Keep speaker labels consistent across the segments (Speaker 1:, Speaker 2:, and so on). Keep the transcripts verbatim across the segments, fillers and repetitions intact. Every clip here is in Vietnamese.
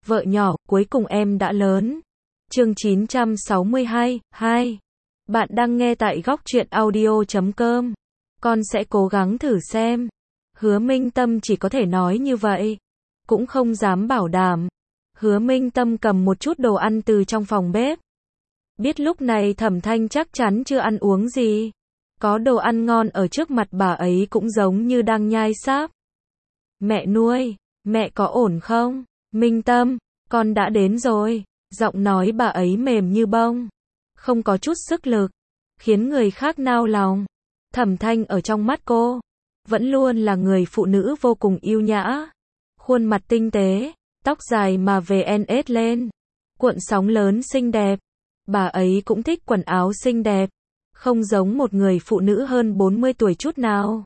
Speaker 1: Vợ nhỏ, cuối cùng em đã lớn. Chương chín trăm sáu mươi hai, hai. Bạn đang nghe tại góc truyện audio chấm com. Con sẽ cố gắng thử xem. Hứa Minh Tâm chỉ có thể nói như vậy. Cũng không dám bảo đảm. Hứa Minh Tâm cầm một chút đồ ăn từ trong phòng bếp. Biết lúc này Thẩm Thanh chắc chắn chưa ăn uống gì. Có đồ ăn ngon ở trước mặt bà ấy cũng giống như đang nhai sáp. Mẹ nuôi, mẹ có ổn không? Minh Tâm, con đã đến rồi. Giọng nói bà ấy mềm như bông. Không có chút sức lực. Khiến người khác nao lòng. Thẩm Thanh ở trong mắt cô. Vẫn luôn là người phụ nữ vô cùng yêu nhã. Khuôn mặt tinh tế. Tóc dài mà về en ét lên. Cuộn sóng lớn xinh đẹp. Bà ấy cũng thích quần áo xinh đẹp. Không giống một người phụ nữ hơn bốn mươi tuổi chút nào.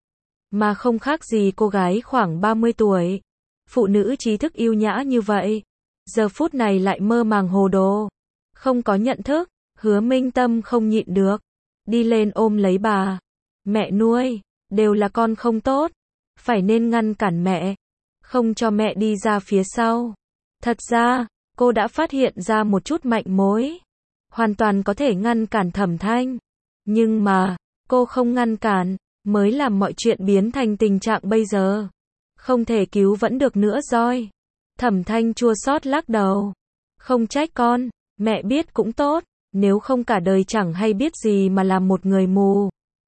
Speaker 1: Mà không khác gì cô gái khoảng ba mươi tuổi. Phụ nữ trí thức yêu nhã như vậy. Giờ phút này lại mơ màng hồ đồ. Không có nhận thức. Hứa Minh Tâm không nhịn được. Đi lên ôm lấy bà. Mẹ nuôi, đều là con không tốt. Phải nên ngăn cản mẹ. Không cho mẹ đi ra phía sau. Thật ra, cô đã phát hiện ra một chút manh mối. Hoàn toàn có thể ngăn cản Thẩm Thanh. Nhưng mà, cô không ngăn cản, mới làm mọi chuyện biến thành tình trạng bây giờ. Không thể cứu vẫn được nữa rồi. Thẩm Thanh chua xót lắc đầu. Không trách con, mẹ biết cũng tốt, nếu không cả đời chẳng hay biết gì mà làm một người mù.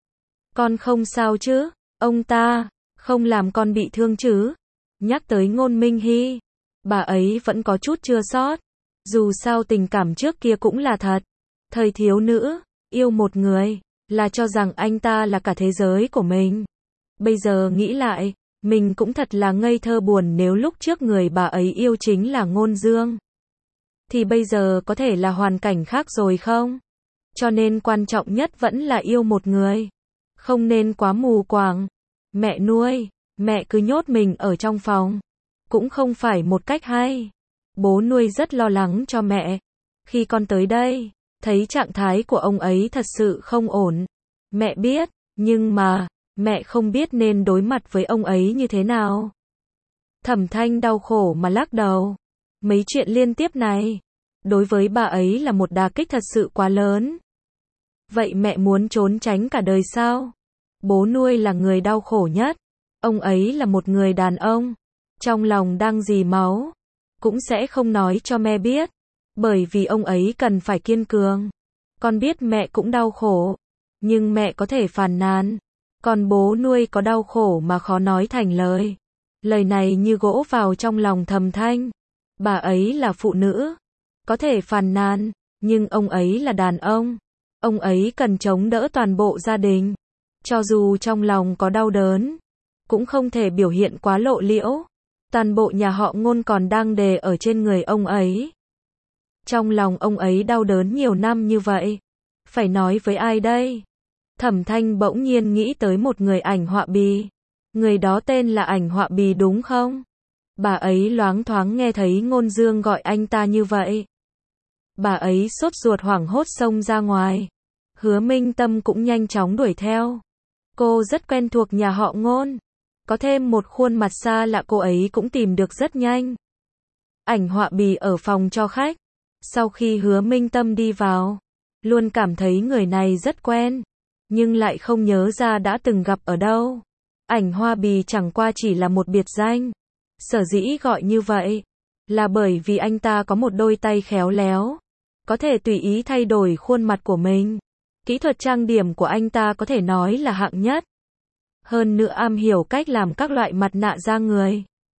Speaker 1: Con không sao chứ, ông ta, không làm con bị thương chứ. Nhắc tới Ngôn Minh Hy, bà ấy vẫn có chút chua xót. Dù sao tình cảm trước kia cũng là thật. Thời thiếu nữ, yêu một người, là cho rằng anh ta là cả thế giới của mình. Bây giờ nghĩ lại, mình cũng thật là ngây thơ buồn nếu lúc trước người bà ấy yêu chính là Ngôn Dương. Thì bây giờ có thể là hoàn cảnh khác rồi không? Cho nên quan trọng nhất vẫn là yêu một người. Không nên quá mù quáng. Mẹ nuôi, mẹ cứ nhốt mình ở trong phòng. Cũng không phải một cách hay. Bố nuôi rất lo lắng cho mẹ. Khi con tới đây, thấy trạng thái của ông ấy thật sự không ổn. Mẹ biết, nhưng mà, mẹ không biết nên đối mặt với ông ấy như thế nào. Thẩm Thanh đau khổ mà lắc đầu. Mấy chuyện liên tiếp này, đối với bà ấy là một đả kích thật sự quá lớn. Vậy mẹ muốn trốn tránh cả đời sao? Bố nuôi là người đau khổ nhất. Ông ấy là một người đàn ông. Trong lòng đang dì máu. Cũng sẽ không nói cho mẹ biết. Bởi vì ông ấy cần phải kiên cường. Con biết mẹ cũng đau khổ. Nhưng mẹ có thể phàn nàn. Còn bố nuôi có đau khổ mà khó nói thành lời. Lời này như gỗ vào trong lòng Thẩm Thanh. Bà ấy là phụ nữ. Có thể phàn nàn. Nhưng ông ấy là đàn ông. Ông ấy cần chống đỡ toàn bộ gia đình. Cho dù trong lòng có đau đớn. Cũng không thể biểu hiện quá lộ liễu. Toàn bộ nhà họ Ngôn còn đang đè ở trên người ông ấy. Trong lòng ông ấy đau đớn nhiều năm như vậy. Phải nói với ai đây? Thẩm Thanh bỗng nhiên nghĩ tới một người ảnh họa bì. Người đó tên là ảnh họa bì đúng không? Bà ấy loáng thoáng nghe thấy Ngôn Dương gọi anh ta như vậy. Bà ấy sốt ruột hoảng hốt xông ra ngoài. Hứa Minh Tâm cũng nhanh chóng đuổi theo. Cô rất quen thuộc nhà họ Ngôn. Có thêm một khuôn mặt xa lạ cô ấy cũng tìm được rất nhanh. Ảnh họa bì ở phòng cho khách. Sau khi Hứa Minh Tâm đi vào, luôn cảm thấy người này rất quen. Nhưng lại không nhớ ra đã từng gặp ở đâu. Ảnh họa bì chẳng qua chỉ là một biệt danh. Sở dĩ gọi như vậy, là bởi vì anh ta có một đôi tay khéo léo. Có thể tùy ý thay đổi khuôn mặt của mình. Kỹ thuật trang điểm của anh ta có thể nói là hạng nhất. Hơn nữa am hiểu cách làm các loại mặt nạ da người.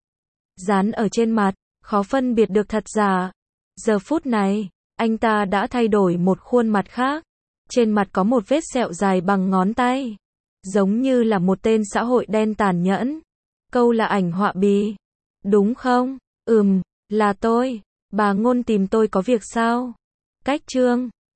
Speaker 1: Dán ở trên mặt, khó phân biệt được thật giả. Giờ phút này, anh ta đã thay đổi một khuôn mặt khác. Trên mặt có một vết sẹo dài bằng ngón tay. Giống như là một tên xã hội đen tàn nhẫn. Câu là ảnh họa bì. Đúng không? Ừm, là tôi. Bà Ngôn tìm tôi có việc sao? Cách chương